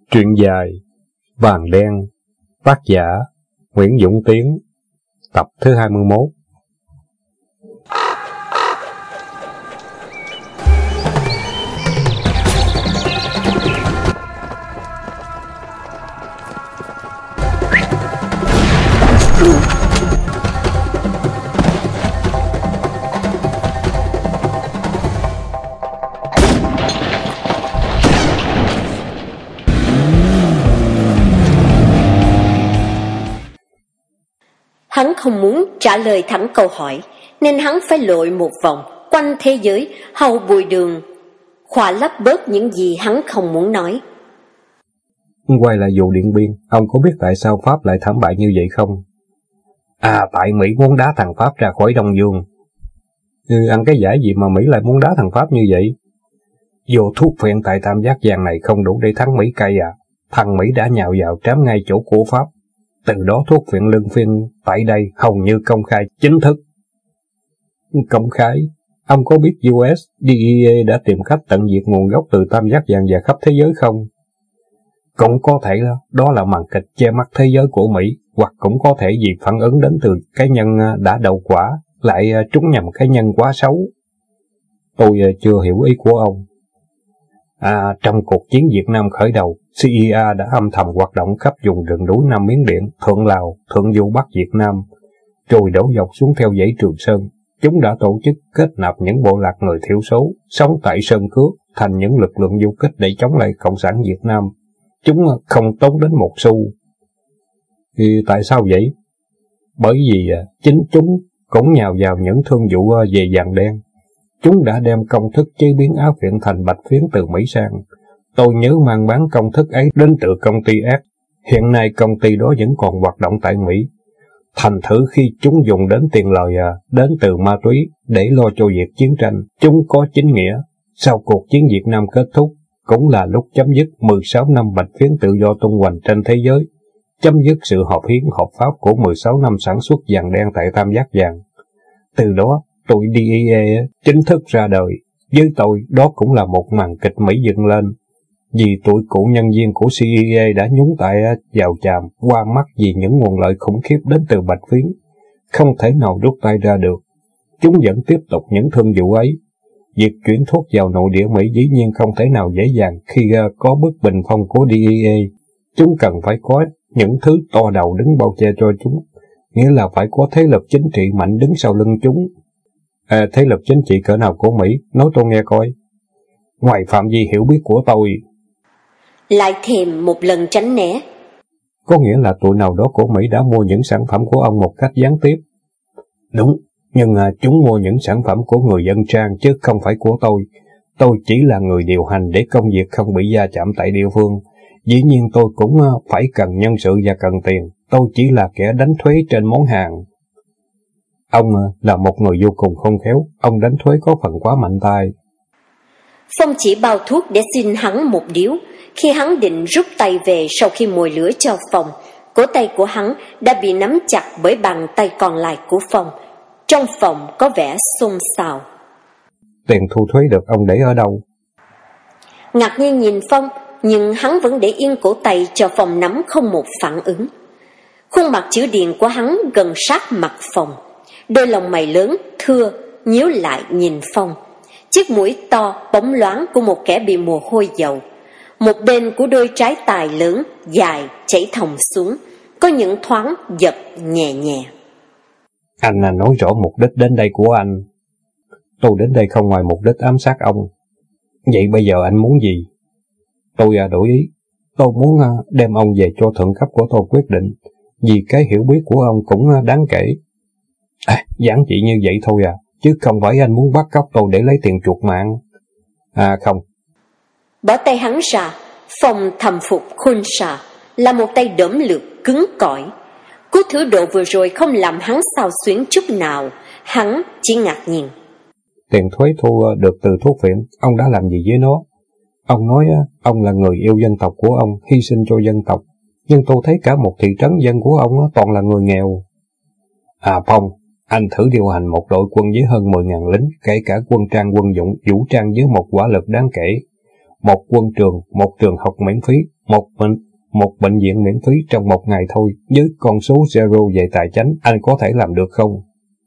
Truyện dài Vàng Đen, tác giả Nguyễn Dũng Tiến, tập thứ 21. Hắn không muốn trả lời thẳng câu hỏi, nên hắn phải lội một vòng quanh thế giới, hầu bùi đường khỏa lấp bớt những gì hắn không muốn nói. Quay lại vụ Điện Biên, ông có biết tại sao Pháp lại thảm bại như vậy không? Tại Mỹ muốn đá thằng Pháp ra khỏi Đông Dương. Ăn cái giải gì mà Mỹ lại muốn đá thằng Pháp như vậy? Vô thuốc phiện tại Tam Giác Vàng này không đủ để thắng Mỹ cay à? Thằng Mỹ đã nhào vào trám ngay chỗ của Pháp. Từ đó thuốc phiện lương phiên tại đây hầu như công khai chính thức. Công khai? Ông có biết US DEA đã tìm cách tận diệt nguồn gốc từ Tam Giác Vàng và khắp thế giới không? Cũng có thể đó là màn kịch che mắt thế giới của Mỹ, hoặc cũng có thể vì phản ứng đến từ cá nhân đã đậu quả, lại trúng nhầm cá nhân quá xấu. Tôi chưa hiểu ý của ông. Trong cuộc chiến Việt Nam khởi đầu, CIA đã âm thầm hoạt động khắp vùng rừng núi Nam Miến Điện, Thượng Lào, Thượng Du Bắc Việt Nam, rồi đổ dọc xuống theo dãy Trường Sơn. Chúng đã tổ chức kết nạp những bộ lạc người thiểu số sống tại Sơn Cước thành những lực lượng du kích để chống lại Cộng sản Việt Nam. Chúng không tốn đến một xu. Thì tại sao vậy? Bởi vì chính chúng cũng nhào vào những thương vụ về vàng đen. Chúng đã đem công thức chế biến áo phiện thành bạch phiến từ Mỹ sang. Tôi nhớ mang bán công thức ấy đến từ công ty S. Hiện nay công ty đó vẫn còn hoạt động tại Mỹ. Thành thử khi chúng dùng đến tiền lời đến từ ma túy để lo cho việc chiến tranh, chúng có chính nghĩa. Sau cuộc chiến Việt Nam kết thúc, cũng là lúc chấm dứt 16 năm bạch phiến tự do tung hoành trên thế giới, chấm dứt sự hợp hiến hợp pháp của 16 năm sản xuất vàng đen tại Tam Giác Vàng. Từ đó, tụi DEA chính thức ra đời. Với tôi, đó cũng là một màn kịch Mỹ dựng lên. Vì tụi cụ nhân viên của CIA đã nhúng tay vào chàm, qua mắt vì những nguồn lợi khủng khiếp đến từ bạch phiến, không thể nào rút tay ra được. Chúng vẫn tiếp tục những thương vụ ấy. Việc chuyển thuốc vào nội địa Mỹ dĩ nhiên không thể nào dễ dàng khi có bức bình phong của DEA. Chúng cần phải có những thứ to đầu đứng bao che cho chúng, nghĩa là phải có thế lực chính trị mạnh đứng sau lưng chúng. Thế lực chính trị cỡ nào của Mỹ? Nói tôi nghe coi. Ngoài phạm vi hiểu biết của tôi. Lại thèm một lần tránh né. Có nghĩa là tụi nào đó của Mỹ đã mua những sản phẩm của ông một cách gián tiếp. Đúng, nhưng chúng mua những sản phẩm của người dân Trang chứ không phải của tôi. Tôi chỉ là người điều hành để công việc không bị va chạm tại địa phương. Dĩ nhiên tôi cũng phải cần nhân sự và cần tiền. Tôi chỉ là kẻ đánh thuế trên món hàng. Ông là một người vô cùng khôn khéo. Ông đánh thuế có phần quá mạnh tay. Phong chỉ bao thuốc để xin hắn một điếu. Khi hắn định rút tay về sau khi mồi lửa cho Phong, cổ tay của hắn đã bị nắm chặt bởi bàn tay còn lại của Phong. Trong phòng có vẻ xôn xao. Tiền thu thuế được ông để ở đâu? Ngạc nhiên nhìn Phong, nhưng hắn vẫn để yên cổ tay cho Phong nắm không một phản ứng. Khuôn mặt chữ điền của hắn gần sát mặt Phong. Đôi lông mày lớn, thưa, nhíu lại nhìn Phong. Chiếc mũi to, bóng loáng của một kẻ bị mồ hôi dầu. Một bên của đôi trái tài lớn, dài, chảy thòng xuống, có những thoáng giật nhẹ nhẹ. Anh nói rõ mục đích đến đây của anh. Tôi đến đây không ngoài mục đích ám sát ông. Vậy bây giờ anh muốn gì? Tôi đổi ý. Tôi muốn đem ông về cho thượng cấp của tôi quyết định. Vì cái hiểu biết của ông cũng đáng kể. Giản dị như vậy thôi chứ không phải anh muốn bắt cóc tôi để lấy tiền chuộc mạng. Không. Bỏ tay hắn ra, Phong thầm phục Khun Sa là một tay đỡm lược cứng cỏi. Cú thử độ vừa rồi không làm hắn xao xuyến chút nào, hắn chỉ ngạc nhiên. Tiền thuế thu được từ thuốc phiện, ông đã làm gì với nó? Ông nói ông là người yêu dân tộc của ông, hy sinh cho dân tộc, nhưng tôi thấy cả một thị trấn dân của ông toàn là người nghèo. Phong, anh thử điều hành một đội quân với hơn 10.000 lính, kể cả quân trang quân dụng, vũ trang với một hỏa lực đáng kể. một quân trường, một trường học miễn phí, một bệnh viện miễn phí trong một ngày thôi, với con số zero về tài chánh, anh có thể làm được không?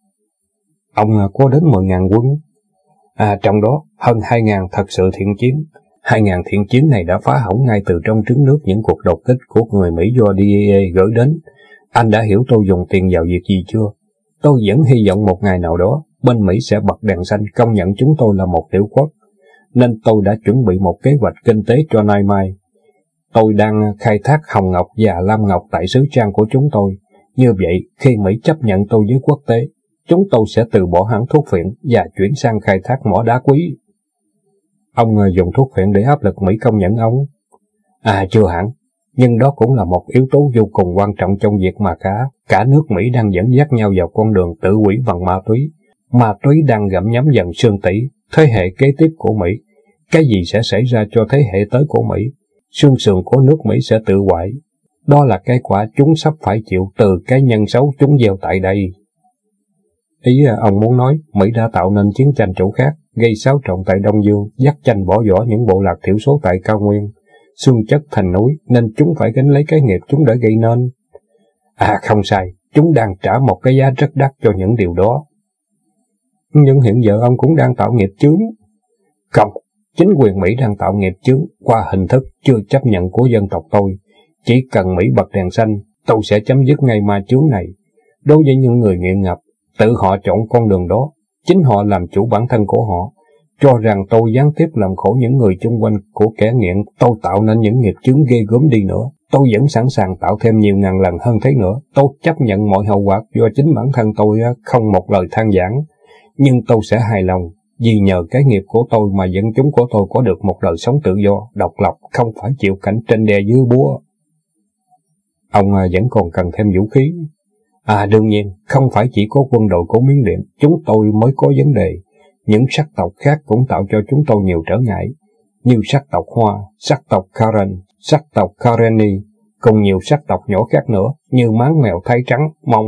Ông có đến 10.000 quân. Trong đó hơn 2.000 thật sự thiện chiến. 2.000 thiện chiến này đã phá hỏng ngay từ trong trứng nước những cuộc đột kích của người Mỹ do DEA gửi đến. Anh đã hiểu tôi dùng tiền vào việc gì chưa? Tôi vẫn hy vọng một ngày nào đó, bên Mỹ sẽ bật đèn xanh công nhận chúng tôi là một tiểu quốc. Nên tôi đã chuẩn bị một kế hoạch kinh tế cho nay mai. Tôi đang khai thác hồng ngọc và lam ngọc tại xứ Trang của chúng tôi. Như vậy, khi Mỹ chấp nhận tôi với quốc tế, chúng tôi sẽ từ bỏ hãng thuốc phiện và chuyển sang khai thác mỏ đá quý. Ông dùng thuốc phiện để áp lực Mỹ công nhận ông? Chưa hẳn, nhưng đó cũng là một yếu tố vô cùng quan trọng trong việc mà cả nước Mỹ đang dẫn dắt nhau vào con đường tự hủy bằng ma túy. Ma túy đang gặm nhấm dần xương tủy, thế hệ kế tiếp của Mỹ. Cái gì sẽ xảy ra cho thế hệ tới của Mỹ? Xương sườn của nước Mỹ sẽ tự hoại. Đó là cái quả chúng sắp phải chịu từ cái nhân xấu chúng gieo tại đây. Ý ông muốn nói Mỹ đã tạo nên chiến tranh chỗ khác, gây xáo trộn tại Đông Dương, dắt tranh bỏ vỏ những bộ lạc thiểu số tại cao nguyên, xương chất thành núi, nên chúng phải gánh lấy cái nghiệp chúng đã gây nên. Không sai, chúng đang trả một cái giá rất đắt cho những điều đó. Nhưng hiện giờ ông cũng đang tạo nghiệp chướng. Không, chính quyền Mỹ đang tạo nghiệp chướng qua hình thức chưa chấp nhận của dân tộc tôi. Chỉ cần Mỹ bật đèn xanh, tôi sẽ chấm dứt ngay ma chướng này. Đối với những người nghiện ngập, tự họ chọn con đường đó, chính họ làm chủ bản thân của họ. Cho rằng tôi gián tiếp làm khổ những người chung quanh của kẻ nghiện, tôi tạo nên những nghiệp chướng ghê gớm đi nữa. Tôi vẫn sẵn sàng tạo thêm nhiều ngàn lần hơn thế nữa. Tôi chấp nhận mọi hậu quả do chính bản thân tôi, không một lời than vãn. Nhưng tôi sẽ hài lòng, vì nhờ cái nghiệp của tôi mà dân chúng của tôi có được một đời sống tự do, độc lập, không phải chịu cảnh trên đè dưới búa. Ông vẫn còn cần thêm vũ khí. Đương nhiên, không phải chỉ có quân đội của Miến Điện, chúng tôi mới có vấn đề. Những sắc tộc khác cũng tạo cho chúng tôi nhiều trở ngại, như sắc tộc Hoa, sắc tộc Karen, sắc tộc Kareni, cùng nhiều sắc tộc nhỏ khác nữa, như máng mèo Thái trắng, Mông.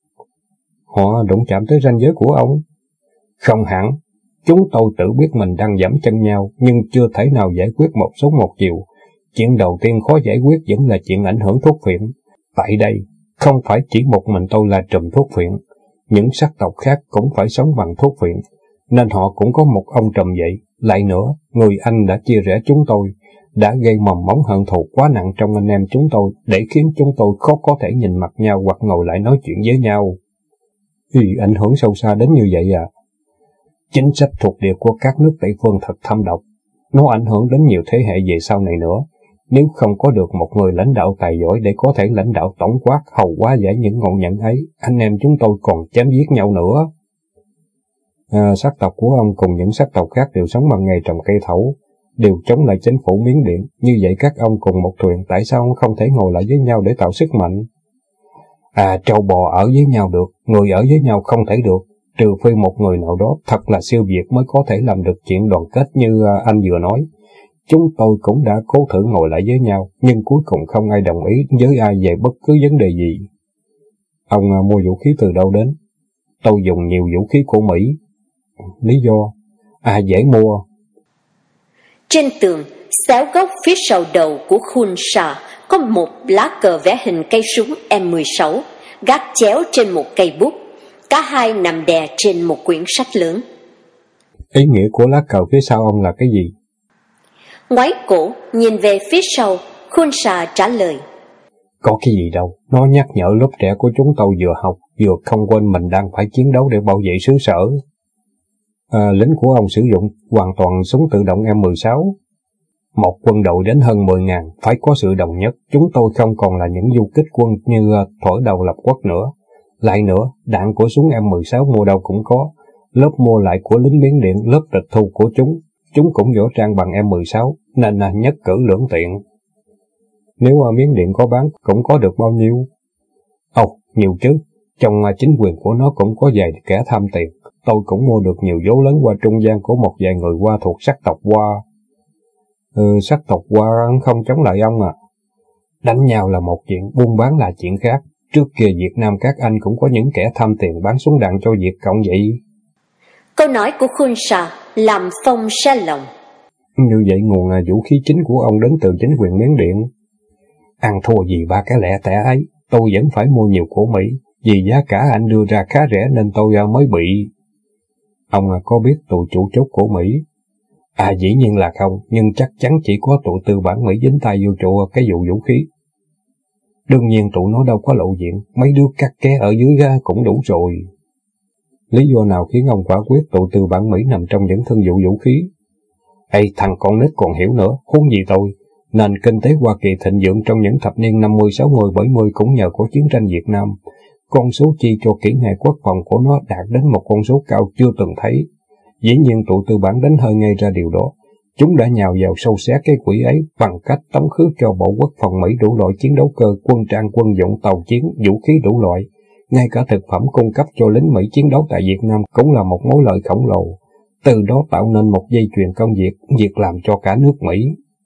Họ đụng chạm tới ranh giới của ông? Không hẳn, chúng tôi tự biết mình đang giẫm chân nhau, nhưng chưa thể nào giải quyết một số một chiều. Chuyện đầu tiên khó giải quyết vẫn là chuyện ảnh hưởng thuốc phiện. Tại đây, không phải chỉ một mình tôi là trùm thuốc phiện, những sắc tộc khác cũng phải sống bằng thuốc phiện, nên họ cũng có một ông trùm vậy. Lại nữa, người Anh đã chia rẽ chúng tôi, đã gây mầm móng hận thù quá nặng trong anh em chúng tôi, để khiến chúng tôi khó có thể nhìn mặt nhau hoặc ngồi lại nói chuyện với nhau. Ảnh hưởng sâu xa đến như vậy à? Chính sách thuộc địa của các nước Tây phương thật thâm độc, nó ảnh hưởng đến nhiều thế hệ về sau này nữa. Nếu không có được một người lãnh đạo tài giỏi để có thể lãnh đạo tổng quát hầu quá giải những ngộ nhận ấy, anh em chúng tôi còn chém giết nhau nữa. Sắc tộc của ông cùng những sắc tộc khác đều sống bằng nghề trồng cây thảo, đều chống lại chính phủ Miến Điện. Như vậy các ông cùng một thuyền, tại sao ông không thể ngồi lại với nhau để tạo sức mạnh? Trâu bò ở với nhau được, người ở với nhau không thể được, trừ phi một người nào đó thật là siêu việt mới có thể làm được chuyện đoàn kết như anh vừa nói. Chúng tôi cũng đã cố thử ngồi lại với nhau, nhưng cuối cùng không ai đồng ý với ai về bất cứ vấn đề gì. Ông mua vũ khí từ đâu đến? Tôi dùng nhiều vũ khí của Mỹ. Lý do? Dễ mua. Trên tường, xéo góc phía sau đầu của Khun Sa có một lá cờ vẽ hình cây súng M16, gác chéo trên một cây bút. Cả hai nằm đè trên một quyển sách lớn. Ý nghĩa của lá cờ phía sau ông là cái gì? Ngoái cổ, nhìn về phía sau, Khun Sa trả lời. Có cái gì đâu, nó nhắc nhở lớp trẻ của chúng tôi vừa học, vừa không quên mình đang phải chiến đấu để bảo vệ xứ sở. Lính của ông sử dụng hoàn toàn súng tự động M16. Một quân đội đến hơn 10.000 phải có sự đồng nhất. Chúng tôi không còn là những du kích quân như thuở đầu lập quốc nữa. Lại nữa, đạn của súng M16 mua đâu cũng có. Lớp mua lại của lính Miến Điện, lớp tịch thu của chúng cũng võ trang bằng M16, nên nhất cử lưỡng tiện. Nếu Miến Điện có bán, cũng có được bao nhiêu? Nhiều chứ. Trong chính quyền của nó cũng có vài kẻ tham tiền. Tôi cũng mua được nhiều vố lớn qua trung gian của một vài người Hoa thuộc sắc tộc Hoa. Sắc tộc Hoa không chống lại ông à? Đánh nhau là một chuyện, buôn bán là chuyện khác. Trước kia Việt Nam các anh cũng có những kẻ tham tiền bán súng đạn cho Việt Cộng vậy. Câu nói của Khun Sa làm Phong sa lòng. Như vậy nguồn vũ khí chính của ông đến từ chính quyền Miến Điện. Ăn thua gì ba cái lẻ tẻ ấy, tôi vẫn phải mua nhiều của Mỹ, vì giá cả anh đưa ra khá rẻ nên tôi mới bị. Ông có biết tụi chủ chốt của Mỹ? Dĩ nhiên là không, nhưng chắc chắn chỉ có tụi tư bản Mỹ dính tay vô trụ cái vụ vũ khí. Đương nhiên tụi nó đâu có lộ diện, mấy đứa cắt ké ở dưới cũng đủ rồi. Lý do nào khiến ông quả quyết tụi tư bản Mỹ nằm trong những thương vụ vũ khí? Thằng con nít còn hiểu nữa, huống gì tôi. Nền kinh tế Hoa Kỳ thịnh vượng trong những thập niên 50, 60, 70 cũng nhờ có chiến tranh Việt Nam. Con số chi cho kỹ nghệ quốc phòng của nó đạt đến một con số cao chưa từng thấy. Dĩ nhiên tụi tư bản đánh hơi ngay ra điều đó. Chúng đã nhào vào sâu xé cái quỹ ấy bằng cách tống khứ cho Bộ Quốc phòng Mỹ đủ loại chiến đấu cơ, quân trang, quân dụng, tàu chiến, vũ khí đủ loại. Ngay cả thực phẩm cung cấp cho lính Mỹ chiến đấu tại Việt Nam cũng là một mối lợi khổng lồ. Từ đó tạo nên một dây chuyền công việc làm cho cả nước Mỹ.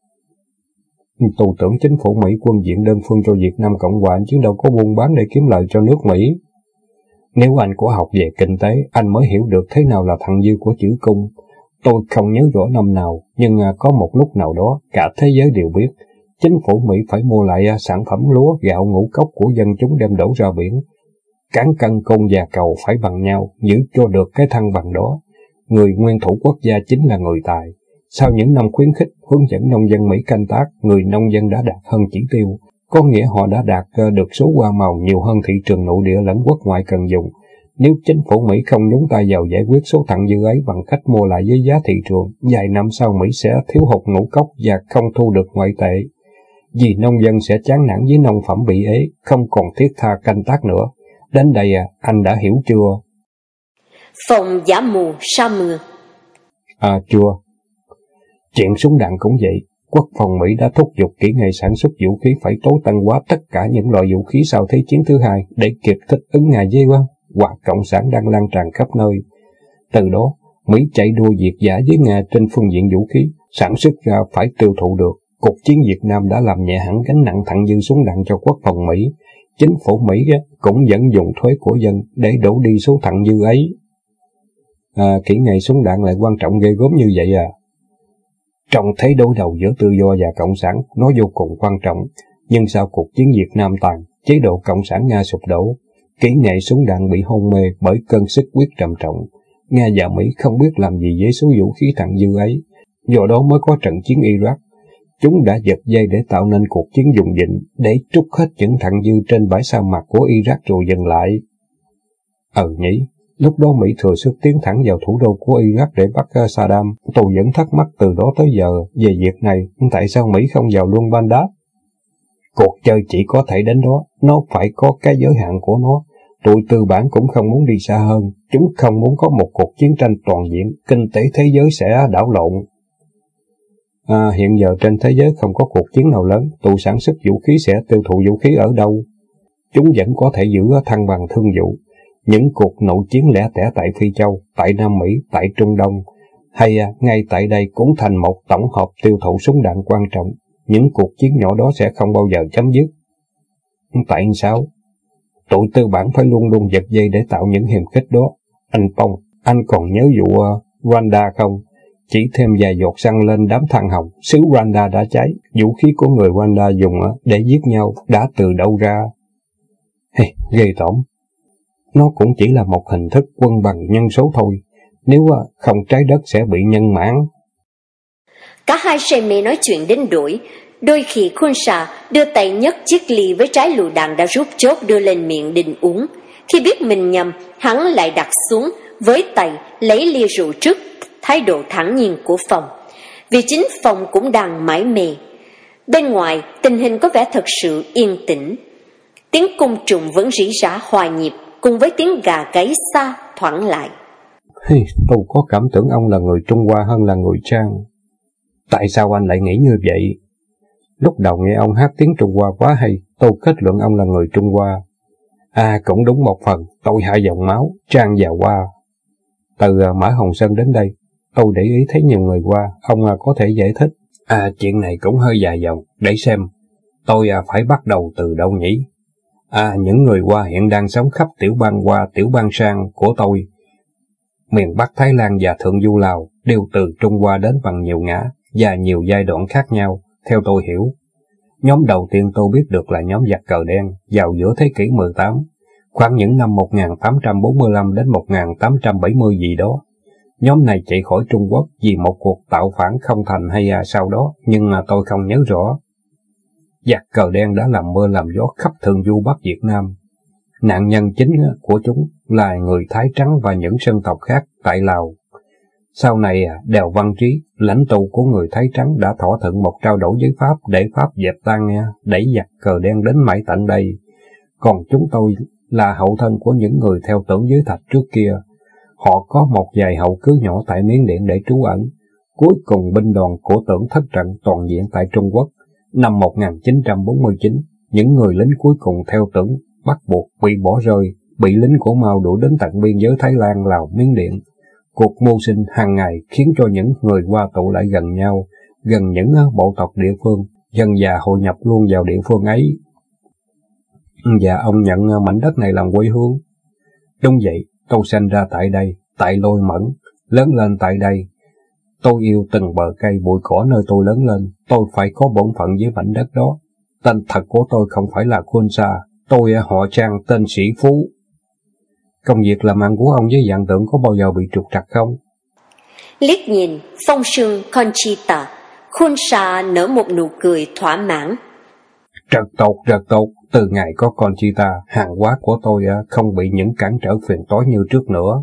Tôi tưởng chính phủ Mỹ quân diện đơn phương cho Việt Nam Cộng Hòa chứ đâu có buôn bán để kiếm lợi cho nước Mỹ. Nếu anh có học về kinh tế, anh mới hiểu được thế nào là thặng dư của chữ cung. Tôi không nhớ rõ năm nào, nhưng có một lúc nào đó, cả thế giới đều biết, chính phủ Mỹ phải mua lại sản phẩm lúa, gạo, ngũ cốc của dân chúng đem đổ ra biển. Cán cân cung và cầu phải bằng nhau, giữ cho được cái thăng bằng đó. Người nguyên thủ quốc gia chính là người tài. Sau những năm khuyến khích, hướng dẫn nông dân Mỹ canh tác, người nông dân đã đạt hơn chỉ tiêu. Có nghĩa họ đã đạt được số hoa màu nhiều hơn thị trường nội địa lẫn quốc ngoại cần dùng. Nếu chính phủ Mỹ không nhúng tay vào giải quyết số thặng dư ấy bằng cách mua lại với giá thị trường, vài năm sau Mỹ sẽ thiếu hụt ngũ cốc và không thu được ngoại tệ. Vì nông dân sẽ chán nản với nông phẩm bị ế, không còn thiết tha canh tác nữa. Đến đây anh đã hiểu chưa? Phòng giả mù sa mưa. Chưa. Chuyện súng đạn cũng vậy. Quốc phòng Mỹ đã thúc giục kỹ nghệ sản xuất vũ khí phải tối tân hóa tất cả những loại vũ khí sau Thế chiến thứ hai để kịp thích ứng ngày dây hoặc cộng sản đang lan tràn khắp nơi. Từ đó, Mỹ chạy đua việt dã với Nga trên phương diện vũ khí, sản xuất ra phải tiêu thụ được. Cuộc chiến Việt Nam đã làm nhẹ hẳn gánh nặng thặng dư súng đạn cho quốc phòng Mỹ. Chính phủ Mỹ cũng vẫn dùng thuế của dân để đổ đi số thặng dư ấy. Kỹ nghệ súng đạn lại quan trọng ghê gớm như vậy à? Trong thế đối đầu giữa tự do và cộng sản, nó vô cùng quan trọng. Nhưng sau cuộc chiến Việt Nam tàn, chế độ cộng sản Nga sụp đổ, kỹ nghệ súng đạn bị hôn mê bởi cơn sức huyết trầm trọng. Nga và Mỹ không biết làm gì với số vũ khí thặng dư ấy. Do đó mới có trận chiến Iraq. Chúng đã giật dây để tạo nên cuộc chiến dùng dịnh, để trút hết những thặng dư trên bãi sa mạc của Iraq rồi dừng lại. Nhỉ, lúc đó Mỹ thừa sức tiến thẳng vào thủ đô của Iraq để bắt Saddam. Tôi vẫn thắc mắc từ đó tới giờ về việc này, tại sao Mỹ không vào luôn Baghdad? Cuộc chơi chỉ có thể đến đó, nó phải có cái giới hạn của nó. Tụi tư bản cũng không muốn đi xa hơn, chúng không muốn có một cuộc chiến tranh toàn diện, kinh tế thế giới sẽ đảo lộn. Hiện giờ trên thế giới không có cuộc chiến nào lớn, tụi sản xuất vũ khí sẽ tiêu thụ vũ khí ở đâu? Chúng vẫn có thể giữ thăng bằng thương vụ. Những cuộc nội chiến lẻ tẻ tại Phi Châu, tại Nam Mỹ, tại Trung Đông, hay ngay tại đây cũng thành một tổng hợp tiêu thụ súng đạn quan trọng. Những cuộc chiến nhỏ đó sẽ không bao giờ chấm dứt. Tại sao? Tụi tư bản phải luôn luôn giật dây để tạo những hiềm khích đó. Anh Phong, anh còn nhớ vụ Rwanda không? Chỉ thêm vài giọt xăng lên đám than hồng, xứ Rwanda đã cháy. Vũ khí của người Rwanda dùng để giết nhau đã từ đâu ra? Ghê tởm. Nó cũng chỉ là một hình thức quân bằng nhân số thôi. Nếu không trái đất sẽ bị nhân mãn. Cả hai say mê nói chuyện đến đuổi. Đôi khi Khôn Sà đưa tay nhấc chiếc ly với trái lựu đạn đã rút chốt đưa lên miệng định uống. Khi biết mình nhầm, hắn lại đặt xuống, với tay lấy ly rượu trước thái độ thản nhiên của Phong. Vì chính Phong cũng đang mải mê. Bên ngoài, tình hình có vẻ thật sự yên tĩnh. Tiếng côn trùng vẫn rỉ rả hòa nhịp, cùng với tiếng gà gáy xa thoảng lại. Tôi có cảm tưởng ông là người Trung Hoa hơn là người Trang. Tại sao anh lại nghĩ như vậy? Lúc đầu nghe ông hát tiếng Trung Hoa quá hay, tôi kết luận ông là người Trung Hoa. Cũng đúng một phần, tôi hai dòng máu, Trang và Hoa. Từ Mã Hồng Sơn đến đây, tôi để ý thấy nhiều người Hoa, ông có thể giải thích. Chuyện này cũng hơi dài dòng, để xem. Tôi phải bắt đầu từ đâu nhỉ? Những người Hoa hiện đang sống khắp tiểu bang Hoa, tiểu bang Sang của tôi. Miền Bắc Thái Lan và Thượng Du Lào đều từ Trung Hoa đến bằng nhiều ngã. và nhiều giai đoạn khác nhau, theo tôi hiểu. Nhóm đầu tiên tôi biết được là nhóm giặc cờ đen vào giữa thế kỷ 18, khoảng những năm 1845 đến 1870 gì đó. Nhóm này chạy khỏi Trung Quốc vì một cuộc tạo phản không thành hay sau đó, nhưng tôi không nhớ rõ. Giặc cờ đen đã làm mưa làm gió khắp thượng du Bắc Việt Nam. Nạn nhân chính của chúng là người Thái Trắng và những dân tộc khác tại Lào. Sau này, Đèo Văn Trí, lãnh tụ của người Thái Trắng đã thỏa thuận một trao đổi với Pháp để Pháp dẹp tan đẩy giặc cờ đen đến mãi tận đây. Còn chúng tôi là hậu thân của những người theo Tưởng Giới Thạch trước kia. Họ có một vài hậu cứ nhỏ tại Miến Điện để trú ẩn. Cuối cùng binh đoàn của Tưởng thất trận toàn diện tại Trung Quốc. Năm 1949, những người lính cuối cùng theo Tưởng bắt buộc bị bỏ rơi, bị lính của Mao đuổi đến tận biên giới Thái Lan, Lào, Miến Điện. Cuộc mưu sinh hàng ngày khiến cho những người Hoa tụ lại gần nhau, gần những bộ tộc địa phương, dần dà hội nhập luôn vào địa phương ấy. Và ông nhận mảnh đất này làm quê hương. Đúng vậy, tôi sinh ra tại đây, tại Lôi Mẫn, lớn lên tại đây. Tôi yêu từng bờ cây bụi cỏ nơi tôi lớn lên, tôi phải có bổn phận với mảnh đất đó. Tên thật của tôi không phải là Khôn Sa, tôi họ Trang tên Sĩ Phú. Công việc làm ăn của ông với Vạn Tượng có bao giờ bị trục trặc không? Liếc nhìn phong sương Conchita, Khôn Sa nở một nụ cười thỏa mãn. Rất tốt, rất tốt. Từ ngày có Conchita, hàng hóa của tôi không bị những cản trở phiền toái như trước nữa.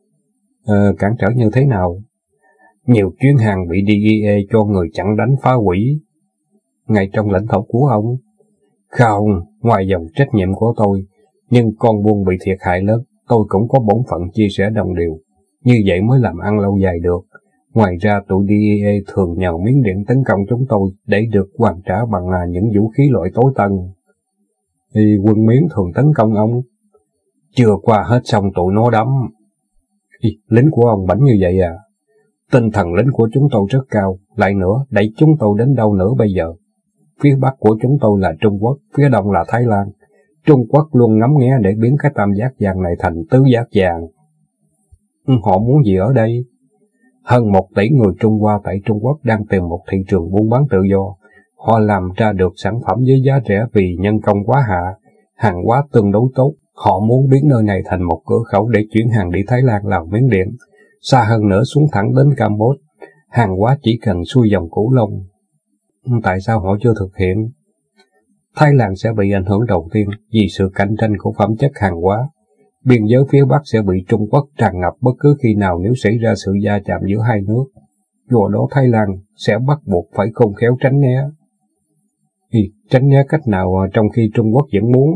Cản trở như thế nào? Nhiều chuyến hàng bị DEA cho người chặn đánh phá hủy. Ngay trong lãnh thổ của ông? Không, ngoài dòng trách nhiệm của tôi, nhưng con buôn bị thiệt hại lớn, tôi cũng có bổn phận chia sẻ đồng đều. Như vậy mới làm ăn lâu dài được. Ngoài ra tụi DEA thường nhờ Miến Điện tấn công chúng tôi để được hoàn trả bằng những vũ khí loại tối tân. Thì quân Miến thường tấn công ông. Chưa qua hết xong tụi nó đấm. Lính của ông bảnh như vậy à? Tinh thần lính của chúng tôi rất cao. Lại nữa, đẩy chúng tôi đến đâu nữa bây giờ? Phía Bắc của chúng tôi là Trung Quốc, phía Đông là Thái Lan. Trung Quốc luôn ngắm nghé để biến cái tam giác vàng này thành tứ giác vàng. Họ muốn gì ở đây? Hơn 1 tỷ người Trung Hoa tại Trung Quốc đang tìm một thị trường buôn bán tự do. Họ làm ra được sản phẩm với giá rẻ vì nhân công quá hạ, hàng hóa tương đối tốt. Họ muốn biến nơi này thành một cửa khẩu để chuyển hàng đi Thái Lan, Lào, Miến Điện. Xa hơn nữa xuống thẳng đến Campuchia. Hàng hóa chỉ cần xuôi dòng Cửu Long. Tại sao họ chưa thực hiện? Thái Lan sẽ bị ảnh hưởng đầu tiên vì sự cạnh tranh của phẩm chất hàng hóa. Biên giới phía Bắc sẽ bị Trung Quốc tràn ngập bất cứ khi nào nếu xảy ra sự va chạm giữa hai nước. Do đó Thái Lan sẽ bắt buộc phải khôn khéo tránh né. Tránh né cách nào trong khi Trung Quốc vẫn muốn?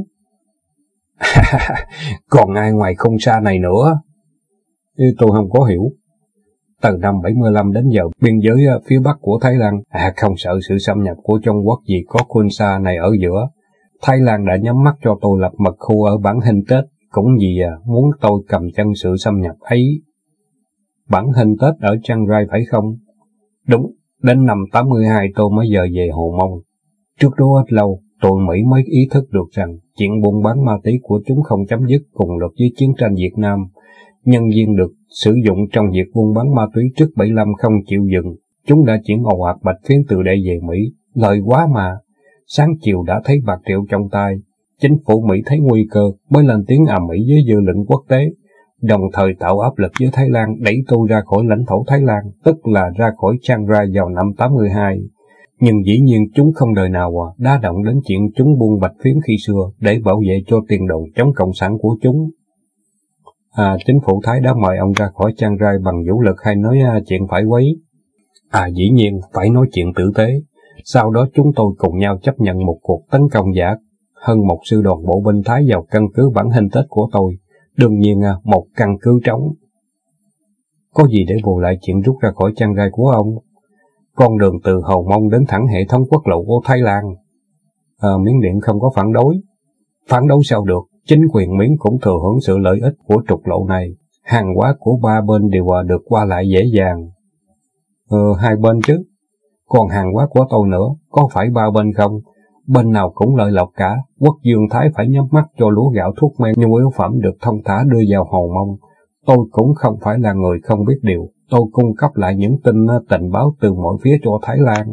Còn ai ngoài Khôn Sa này nữa? Tôi không có hiểu. Từ năm 75 đến giờ, biên giới phía Bắc của Thái Lan không sợ sự xâm nhập của Trung Quốc vì có Khôn Sa này ở giữa. Thái Lan đã nhắm mắt cho tôi lập mật khu ở bản Hình Tết, cũng vì muốn tôi cầm chân sự xâm nhập ấy. Bản Hình Tết ở Chiang Rai phải không? Đúng, đến năm 82 tôi mới giờ về Hồ Mông. Trước đó ít lâu, tụi Mỹ mới ý thức được rằng chuyện buôn bán ma túy của chúng không chấm dứt cùng lúc với chiến tranh Việt Nam. Nhân viên được sử dụng trong việc buôn bán ma túy trước 75 không chịu dừng. Chúng đã chuyển ồ ạt bạch phiến từ đây về Mỹ. Lợi quá mà. Sáng chiều đã thấy bạc triệu trong tay. Chính phủ Mỹ thấy nguy cơ mới lên tiếng ầm ĩ với dư luận quốc tế, đồng thời tạo áp lực với Thái Lan đẩy tôi ra khỏi lãnh thổ Thái Lan, tức là ra khỏi Chiang Rai vào năm 82. Nhưng dĩ nhiên chúng không đời nào đá động đến chuyện chúng buôn bạch phiến khi xưa để bảo vệ cho tiền đồn chống cộng sản của chúng. Chính phủ Thái đã mời ông ra khỏi Chiang Rai bằng vũ lực hay nói chuyện phải quấy? Dĩ nhiên phải nói chuyện tử tế. Sau đó chúng tôi cùng nhau chấp nhận một cuộc tấn công giả. Hơn một sư đoàn bộ binh Thái vào căn cứ bản Hình Tết của tôi. Đương nhiên một căn cứ trống. Có gì để bù lại chuyện rút ra khỏi Chiang Rai của ông? Con đường từ Hầu Mông đến thẳng hệ thống quốc lộ của Thái Lan. Miến Điện không có phản đối. Phản đối sao được? Chính quyền Miến cũng thừa hưởng sự lợi ích của trục lộ này. Hàng hóa của ba bên đều được qua lại dễ dàng. Hai bên chứ. Còn hàng hóa của tôi nữa, có phải ba bên không? Bên nào cũng lợi lộc cả. Quốc dương Thái phải nhắm mắt cho lúa gạo thuốc men nhu yếu phẩm được thông thả đưa vào Hồ Mông. Tôi cũng không phải là người không biết điều. tôi cung cấp lại những tình báo từ mọi phía cho Thái Lan.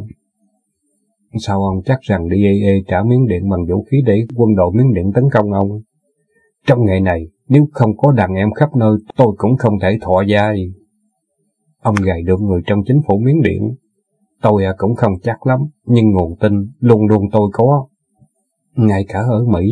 Sao ông chắc rằng DAA trả Miến Điện bằng vũ khí để quân đội Miến Điện tấn công ông? Trong ngày này, nếu không có đàn em khắp nơi, tôi cũng không thể thọ vai. Ông gài được người trong chính phủ Miến Điện. Tôi cũng không chắc lắm, nhưng nguồn tin luôn luôn tôi có. Ngay cả ở Mỹ.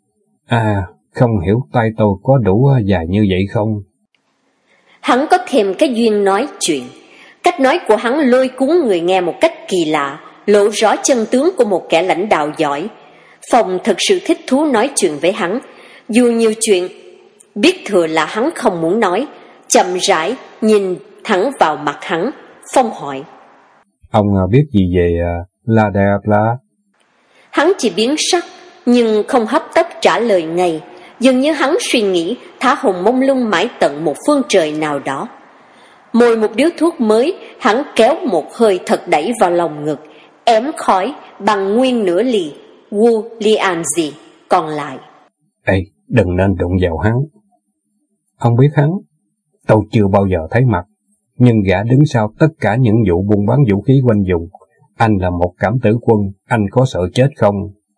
Không hiểu tay tôi có đủ dài như vậy không? Hắn có thêm cái duyên nói chuyện. Cách nói của hắn lôi cuốn người nghe một cách kỳ lạ, lộ rõ chân tướng của một kẻ lãnh đạo giỏi. Phong thật sự thích thú nói chuyện với hắn. Dù nhiều chuyện, biết thừa là hắn không muốn nói. Chậm rãi, nhìn thẳng vào mặt hắn. Phong hỏi. Ông biết gì về La Diabla? Hắn chỉ biến sắc, nhưng không hấp tấp trả lời ngay. Dường như hắn suy nghĩ, thả hồn mông lung mãi tận một phương trời nào đó. Mồi một điếu thuốc mới, hắn kéo một hơi thật đẩy vào lòng ngực, ém khói bằng nguyên nửa lì Wu Lianzi còn lại. Ê, đừng nên đụng vào hắn. Ông biết hắn? Tôi chưa bao giờ thấy mặt, nhưng gã đứng sau tất cả những vụ buôn bán vũ khí quanh vùng. Anh là một cảm tử quân, anh có sợ chết không?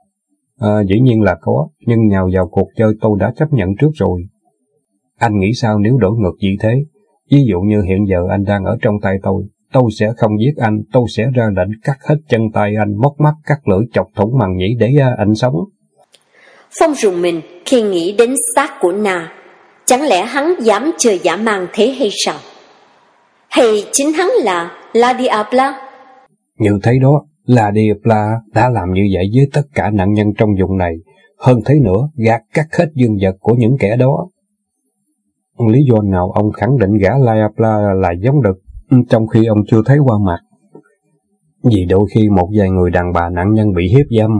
Dĩ nhiên là có, nhưng nhào vào cuộc chơi tôi đã chấp nhận trước rồi. Anh nghĩ sao nếu đổi ngược vị thế? Ví dụ như hiện giờ anh đang ở trong tay tôi sẽ không giết anh, tôi sẽ ra lệnh cắt hết chân tay anh, móc mắt, cắt lưỡi, chọc thủng màng nhĩ để anh sống. Phong rùng mình khi nghĩ đến xác của Na. Chẳng lẽ hắn dám chơi dã man thế hay sao? Hay chính hắn là La Diabla? Như thế đó, La Diabla đã làm như vậy với tất cả nạn nhân trong vùng này. Hơn thế nữa, gạt cắt hết dương vật của những kẻ đó. Lý do nào ông khẳng định gã La Diabla là giống đực, trong khi ông chưa thấy qua mặt? Vì đôi khi một vài người đàn bà nạn nhân bị hiếp dâm.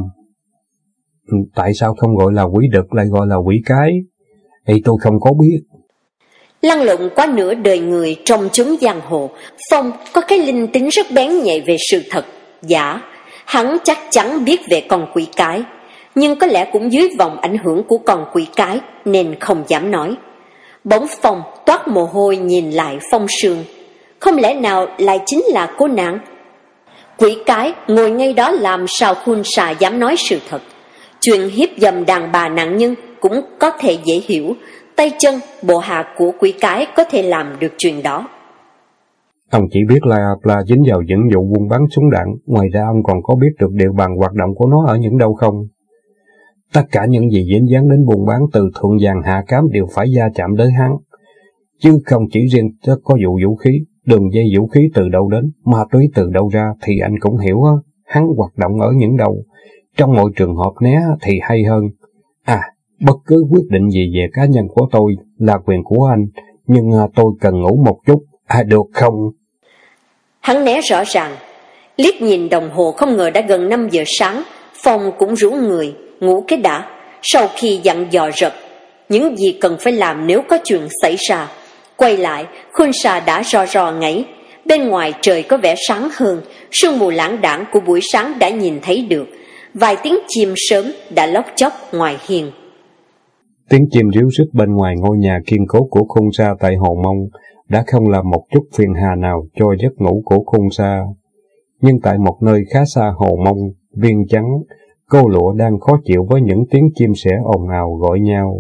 Tại sao không gọi là quỷ đực lại gọi là quỷ cái? Thì tôi không có biết. Lăn lộn qua nửa đời người trong chốn giang hồ, Phong có cái linh tính rất bén nhạy về sự thật, giả. Hắn chắc chắn biết về con quỷ cái, nhưng có lẽ cũng dưới vòng ảnh hưởng của con quỷ cái nên không dám nói. Bỗng Phong toát mồ hôi nhìn lại Phong Sương. Không lẽ nào lại chính là cô nàng? Quỷ cái ngồi ngay đó làm sao Khun Sa dám nói sự thật. Chuyện hiếp dâm đàn bà nạn nhân cũng có thể dễ hiểu. Tay chân, bộ hạ của quỷ cái có thể làm được chuyện đó. Ông chỉ biết là dính vào những vụ buôn bán súng đạn, ngoài ra ông còn có biết được địa bàn hoạt động của nó ở những đâu không? Tất cả những gì dính dáng đến buôn bán từ thượng vàng hạ cám đều phải va chạm đến hắn. Chứ không chỉ riêng có vụ vũ khí, đường dây vũ khí từ đâu đến, ma túy từ đâu ra thì anh cũng hiểu hắn hoạt động ở những đâu. Trong mọi trường hợp né thì hay hơn. Bất cứ quyết định gì về cá nhân của tôi là quyền của anh, nhưng tôi cần ngủ một chút, được không? Hắn né rõ ràng, liếc nhìn đồng hồ không ngờ đã gần 5 giờ sáng, Phong cũng rủ người, ngủ cái đã. Sau khi dặn dò rật, những gì cần phải làm nếu có chuyện xảy ra. Quay lại, Khun Sa đã rò ngáy, bên ngoài trời có vẻ sáng hơn, sương mù lãng đãng của buổi sáng đã nhìn thấy được, vài tiếng chim sớm đã lóc chóc ngoài hiên. Tiếng chim ríu rít bên ngoài ngôi nhà kiên cố của Khun Sa tại Hồ Mông đã không làm một chút phiền hà nào cho giấc ngủ của Khun Sa. Nhưng tại một nơi khá xa Hồ Mông, Viên Chắn, cô lụa đang khó chịu với những tiếng chim sẻ ồn ào gọi nhau.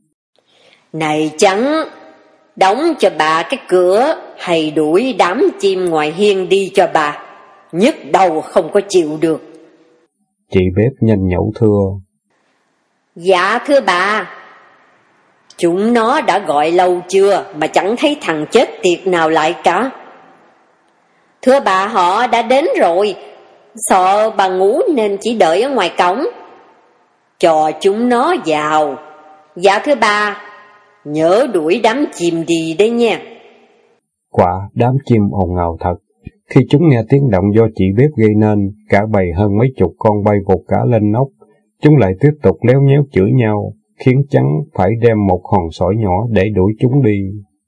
Này Chắn, đóng cho bà cái cửa hay đuổi đám chim ngoài hiên đi cho bà, nhức đầu không có chịu được. Chị bếp nhanh nhẩu thưa. Dạ thưa bà. Chúng nó đã gọi lâu chưa mà chẳng thấy thằng chết tiệt nào lại cả. Thưa bà, họ đã đến rồi, sợ bà ngủ nên chỉ đợi ở ngoài cổng. Cho chúng nó vào. Dạ thưa bà, nhớ đuổi đám chim đi đấy nha. Quả đám chim ồn ào thật. Khi chúng nghe tiếng động do chị bếp gây nên, cả bầy hơn mấy chục con bay vụt cả lên nóc. Chúng lại tiếp tục léo nhéo chửi nhau, khiến Chắn phải đem một hòn sỏi nhỏ để đuổi chúng đi.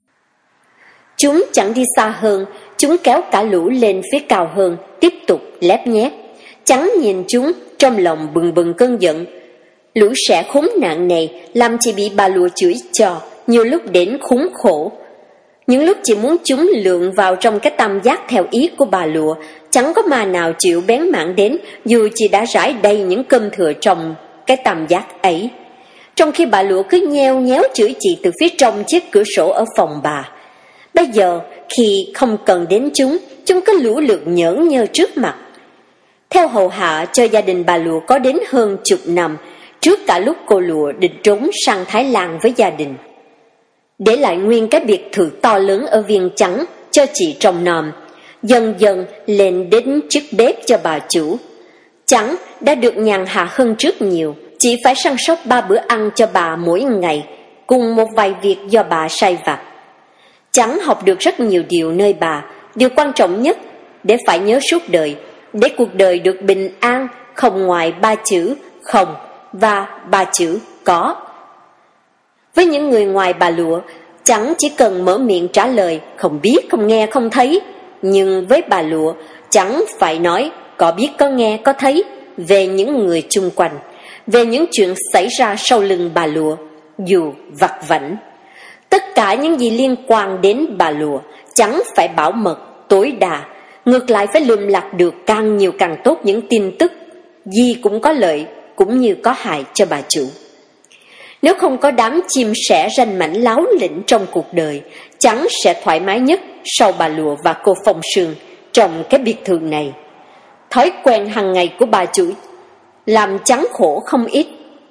Chúng chẳng đi xa hơn, chúng kéo cả lũ lên phía cao hơn, tiếp tục lép nhép. Chắn nhìn chúng, trong lòng bừng bừng cơn giận. Lũ sẽ khốn nạn này làm chỉ bị bà lụa chửi cho, nhiều lúc đến khốn khổ. Những lúc chỉ muốn chúng lượn vào trong cái tam giác theo ý của bà lụa, chẳng có ma nào chịu bén mảng đến, dù chị đã rải đầy những cơm thừa trong cái tam giác ấy. Trong khi bà lụa cứ nheo nhéo chửi chị từ phía trong chiếc cửa sổ ở phòng bà. Bây giờ, khi không cần đến chúng cứ lũ lượt nhởn nhơ trước mặt. Theo hầu hạ cho gia đình bà lụa có đến hơn chục năm, trước cả lúc cô lụa định trốn sang Thái Lan với gia đình. Để lại nguyên cái biệt thự to lớn ở Viêng Chăn cho chị trông nom, dần dần lên đến chức bếp cho bà chủ. Chăn đã được nhàn hạ hơn trước nhiều, chỉ phải săn sóc 3 bữa ăn cho bà mỗi ngày, cùng một vài việc do bà sai vặt. Chăn học được rất nhiều điều nơi bà, điều quan trọng nhất để phải nhớ suốt đời, để cuộc đời được bình an, không ngoài 3 chữ không và 3 chữ có. Với những người ngoài bà lụa, Chăn chỉ cần mở miệng trả lời không biết, không nghe, không thấy. Nhưng với bà lụa, Chăn phải nói có biết, có nghe, có thấy về những người chung quanh, về những chuyện xảy ra sau lưng bà lụa, dù vặt vãnh. Tất cả những gì liên quan đến bà lụa, Chăn phải bảo mật tối đa, ngược lại phải lượm lặt được càng nhiều càng tốt những tin tức, gì cũng có lợi cũng như có hại cho bà chủ. Nếu không có đám chim sẻ ranh mãnh láo lĩnh trong cuộc đời, Chăn sẽ thoải mái nhất sau bà lụa và cô Phong Sương trong cái biệt thự này. Thói quen hàng ngày của bà chủ làm Chăn khổ không ít.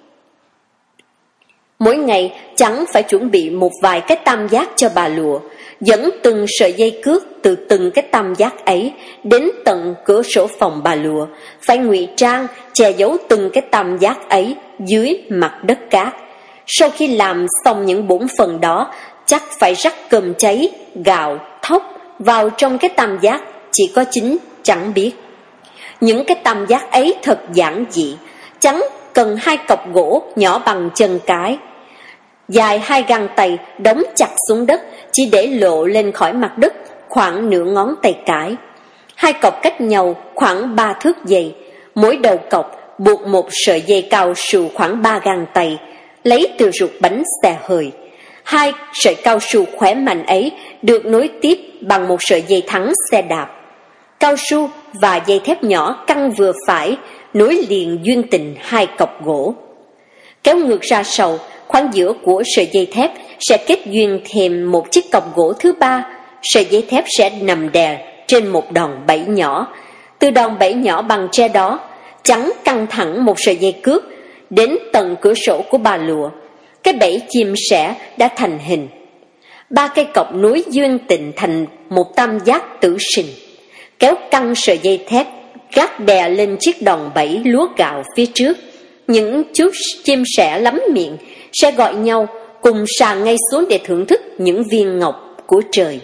Mỗi ngày Chăn phải chuẩn bị một vài cái tam giác cho bà lụa, dẫn từng sợi dây cước từ từng cái tam giác ấy đến tận cửa sổ phòng bà lụa, phải ngụy trang che giấu từng cái tam giác ấy dưới mặt đất cát. Sau khi làm xong những bổn phận đó, chắc phải rắc cơm cháy, gạo, thóc vào trong cái tam giác chỉ có chính Chăn biết. Những cái tam giác ấy thật giản dị. Chăn cần 2 cọc gỗ nhỏ bằng chân cái, dài 2 găng tay đóng chặt xuống đất, chỉ để lộ lên khỏi mặt đất khoảng nửa ngón tay cái. 2 cọc cách nhau khoảng 3 thước dày, mỗi đầu cọc buộc một sợi dây cao su khoảng 3 găng tay, lấy từ ruột bánh xe hơi. 2 sợi cao su khỏe mạnh ấy được nối tiếp bằng một sợi dây thắng xe đạp. Cao su và dây thép nhỏ căng vừa phải, nối liền duyên tình 2 cọc gỗ. Kéo ngược ra sau, khoảng giữa của sợi dây thép sẽ kết duyên thêm một chiếc cọc gỗ thứ 3. Sợi dây thép sẽ nằm đè trên một đòn bẩy nhỏ. Từ đòn bẩy nhỏ bằng tre đó, Chăn căng thẳng một sợi dây cước đến tận cửa sổ của bà lụa. Cái bẫy chim sẻ đã thành hình. 3 cây cọc nối duyên tình thành một tam giác tử sinh. Kéo căng sợi dây thép gác đè lên chiếc đòn bẩy lúa gạo phía trước. Những chú chim sẻ lắm miệng sẽ gọi nhau cùng sà ngay xuống để thưởng thức những viên ngọc của trời.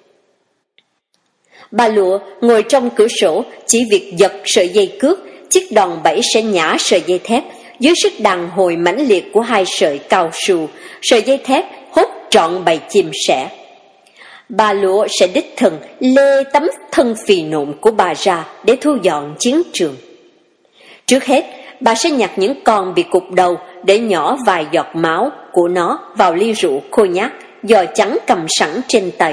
Bà lụa ngồi trong cửa sổ, chỉ việc giật sợi dây cước, chiếc đòn bẩy sẽ nhả sợi dây thép. Dưới sức đàn hồi mãnh liệt của 2 sợi cao su, sợi dây thép hút trọn bầy chim sẻ. Bà lụa sẽ đích thân lê tấm thân phì nộn của bà ra để thu dọn chiến trường. Trước hết, bà sẽ nhặt những con bị cụt đầu để nhỏ vài giọt máu của nó vào ly rượu cognac do Chăn cầm sẵn trên tay.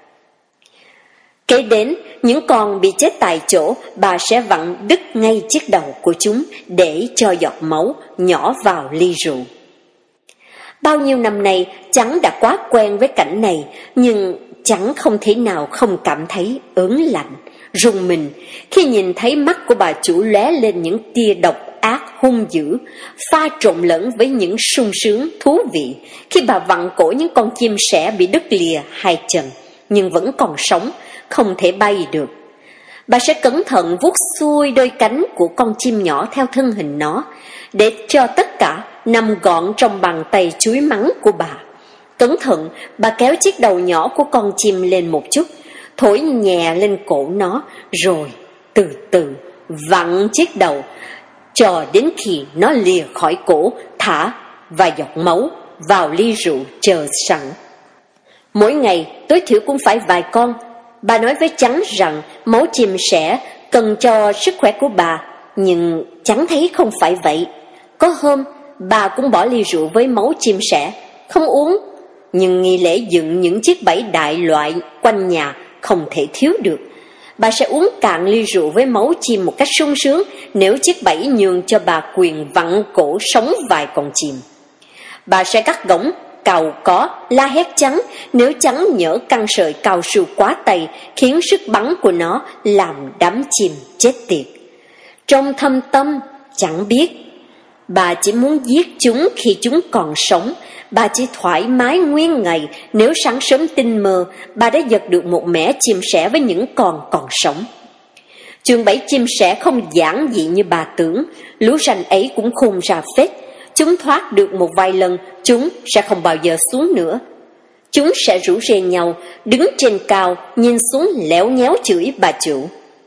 Kế đến, những con bị chết tại chỗ, bà sẽ vặn đứt ngay chiếc đầu của chúng để cho giọt máu nhỏ vào ly rượu. Bao nhiêu năm nay, Chăn đã quá quen với cảnh này, nhưng Chăn không thể nào không cảm thấy ớn lạnh, rùng mình khi nhìn thấy mắt của bà chủ lóe lên những tia độc ác hung dữ, pha trộn lẫn với những sung sướng thú vị khi bà vặn cổ những con chim sẻ bị đứt lìa 2 chân nhưng vẫn còn sống, không thể bay được. Bà sẽ cẩn thận vuốt xuôi đôi cánh của con chim nhỏ theo thân hình nó, để cho tất cả nằm gọn trong bàn tay chuối mắng của bà. Cẩn thận, bà kéo chiếc đầu nhỏ của con chim lên một chút, thổi nhẹ lên cổ nó, rồi từ từ vặn chiếc đầu, cho đến khi nó lìa khỏi cổ, thả vài giọt máu vào ly rượu chờ sẵn. Mỗi ngày, tối thiểu cũng phải vài con. Bà nói với Chăn rằng máu chim sẻ cần cho sức khỏe của bà, nhưng Chăn thấy không phải vậy. Có hôm, bà cũng bỏ ly rượu với máu chim sẻ, không uống. nhưng nghi lễ dựng những chiếc bẫy đại loại quanh nhà không thể thiếu được. Bà sẽ uống cạn ly rượu với máu chim một cách sung sướng nếu chiếc bẫy nhường cho bà quyền vặn cổ sống vài con chim. Bà sẽ cắt gỗng, cào có, la hét trắng nếu trắng nhỡ căng sợi cao su quá tay khiến sức bắn của nó làm đám chim chết tiệt. Trong thâm tâm, chẳng biết, bà chỉ muốn giết chúng khi chúng còn sống. Bà chỉ thoải mái nguyên ngày nếu sáng sớm tinh mơ bà đã giật được một mẻ chim sẻ với những con còn sống. Trường bẫy chim sẻ không giản dị như bà tưởng, lũ ranh ấy cũng khôn ra phết. Chúng thoát được một vài lần, chúng sẽ không bao giờ xuống nữa. Chúng sẽ rủ rê nhau, đứng trên cao, nhìn xuống léo nhéo chửi bà chủ.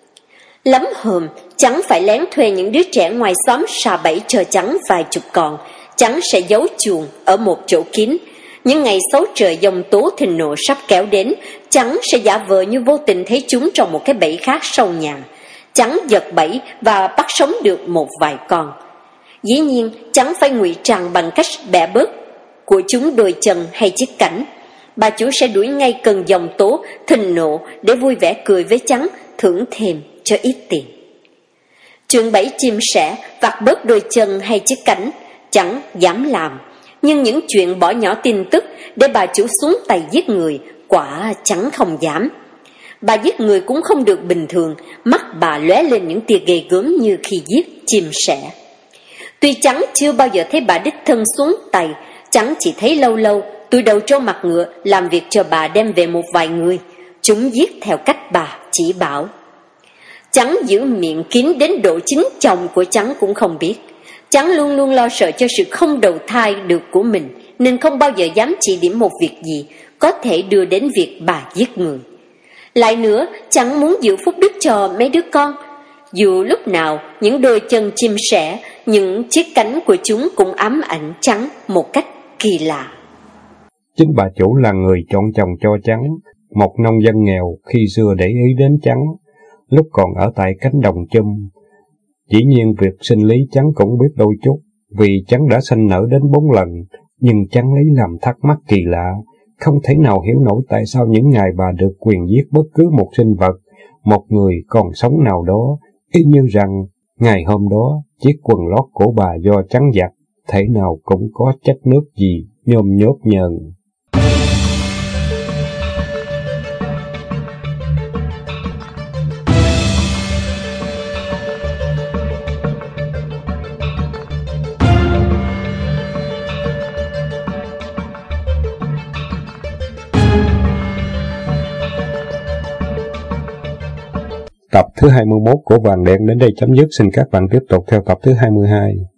Lắm hôm, Trắng phải lén thuê những đứa trẻ ngoài xóm sa bẫy cho Trắng vài chục con. Trắng sẽ giấu chuồng ở một chỗ kín. Những ngày xấu trời giông tố thịnh nộ sắp kéo đến, Trắng sẽ giả vờ như vô tình thấy chúng trong một cái bẫy khác sau nhà. Trắng giật bẫy và bắt sống được một vài con. Dĩ nhiên, Trắng phải ngụy trang bằng cách bẻ bớt của chúng đôi chân hay chiếc cánh. Bà chủ sẽ đuổi ngay cơn giông tố thịnh nộ để vui vẻ cười với Trắng, thưởng thêm cho ít tiền. Chuyện bẫy chim sẻ vặt bớt đôi chân hay chiếc cánh Trắng dám làm, nhưng những chuyện bỏ nhỏ tin tức để bà chủ xuống tay giết người quả Trắng không dám. Bà giết người cũng không được bình thường, mắt bà lóe lên những tia ghê gớm như khi giết chim sẻ. Tuy Trắng chưa bao giờ thấy bà đích thân xuống tay, Trắng chỉ thấy lâu lâu tụi đầu trâu mặt ngựa làm việc cho bà đem về một vài người. Chúng giết theo cách bà chỉ bảo. Trắng giữ miệng kín đến độ chính chồng của Trắng cũng không biết. Trắng luôn luôn lo sợ cho sự không đầu thai được của mình, nên không bao giờ dám chỉ điểm một việc gì có thể đưa đến việc bà giết người. Lại nữa, Trắng muốn giữ phúc đức cho mấy đứa con. Dù lúc nào những đôi chân chim sẻ, những chiếc cánh của chúng cũng ám ảnh Trắng một cách kỳ lạ. Chính bà chủ là người chọn chồng cho Trắng, một nông dân nghèo khi xưa để ý đến Trắng, lúc còn ở tại cánh đồng chum. Dĩ nhiên việc sinh lý Trắng cũng biết đôi chút, vì Trắng đã sinh nở đến 4 lần, nhưng Trắng lấy làm thắc mắc kỳ lạ, không thể nào hiểu nổi tại sao những ngày bà được quyền giết bất cứ một sinh vật, một người còn sống nào đó, y như rằng ngày hôm đó chiếc quần lót của bà do Trắng giặt, thể nào cũng có chất nước gì nhôm nhớp nhờn. Tập thứ 21 của Vàng Đen đến đây chấm dứt. Xin các bạn tiếp tục theo tập thứ 22.